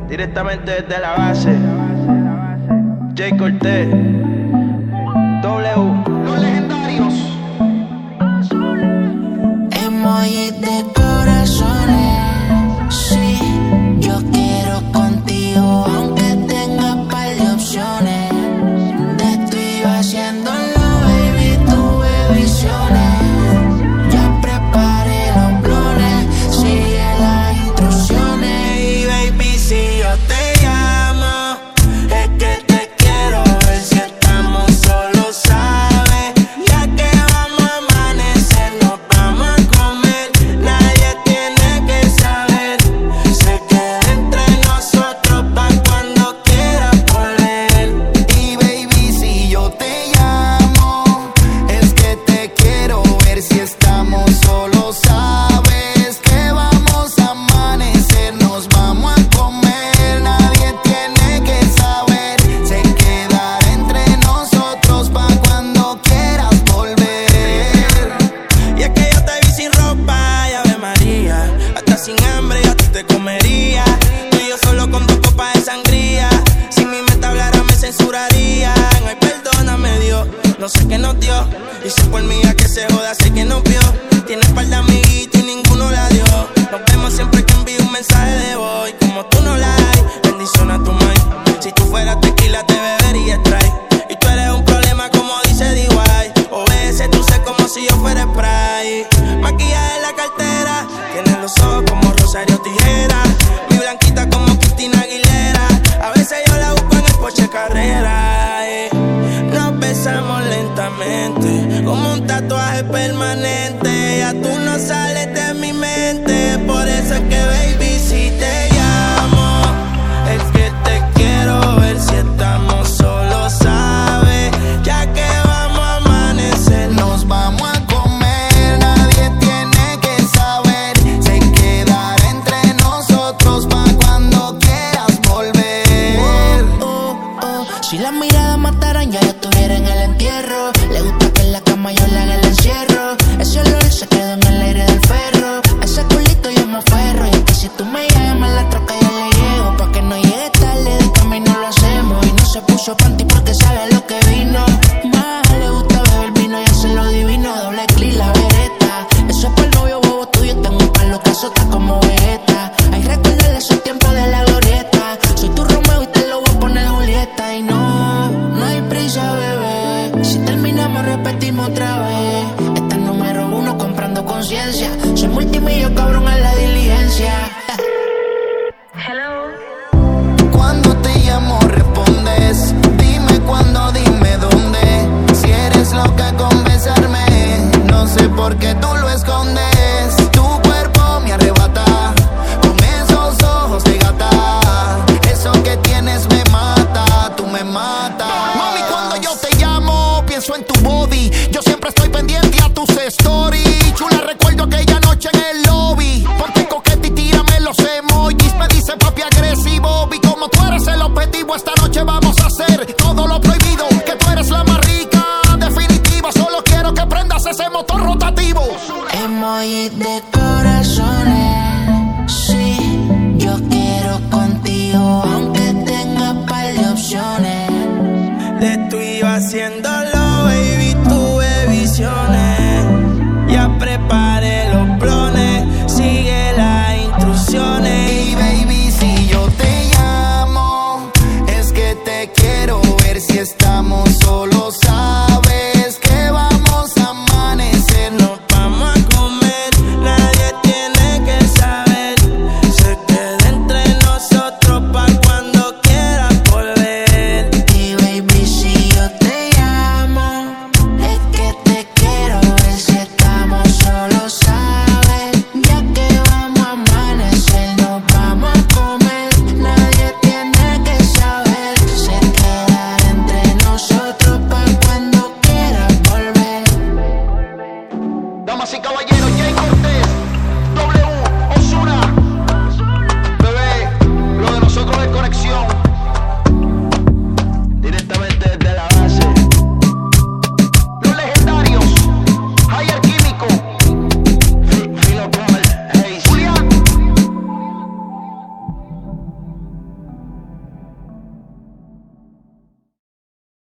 Directamente desde la base. Jay Cortez, W, los legendarios. Emoji de corazones. Sí, yo quiero contigo, aunque tenga par de opciones. Te estoy haciéndolo, baby, tuve visiones. Ya preparé los blones, sigue las instrucciones. Y baby, si yo te llamo, es que te quiero ver. Si estamos solos, sabes, ya que vamos a amanecer, nos vamos a comer. Nadie tiene que saber, se queda entre nosotros pa' cuando quieras volver. Y baby, si yo te llamo, es que te quiero ver. Si estamos solos, sabes que vamos a amanecer, nos vamos a comer. Nadie tiene que saber, se queda entre nosotros pa' cuando quieras volver. Y es que yo te vi sin ropa, y Ave María, hasta sin hambre yo a ti te comería. Tú y yo solo con 2 copas de sangría, si mi mente hablara me censurarían. Ay, perdóname Dios, no sé qué nos dio, y si por mí a que se joda, sé que nos vio. Tienes par de amiguitos y ninguno la dio. Nos vemos siempre que envío un mensaje de voz, como tú no la hay, bendición a tu mind. Si tú fueras tequila te bebería Sprite, y tú eres un problema como dice D.Y. O veces tú sé como si yo fuera Sprite. Maquillaje en la cartera, tienes los ojos como Rosario Tijera, mi blanquita como Cristina Aguilera. A veces yo la busco en el Porsche Carrera. Nos besamos lentamente, como un tatuaje permanente. Ya tú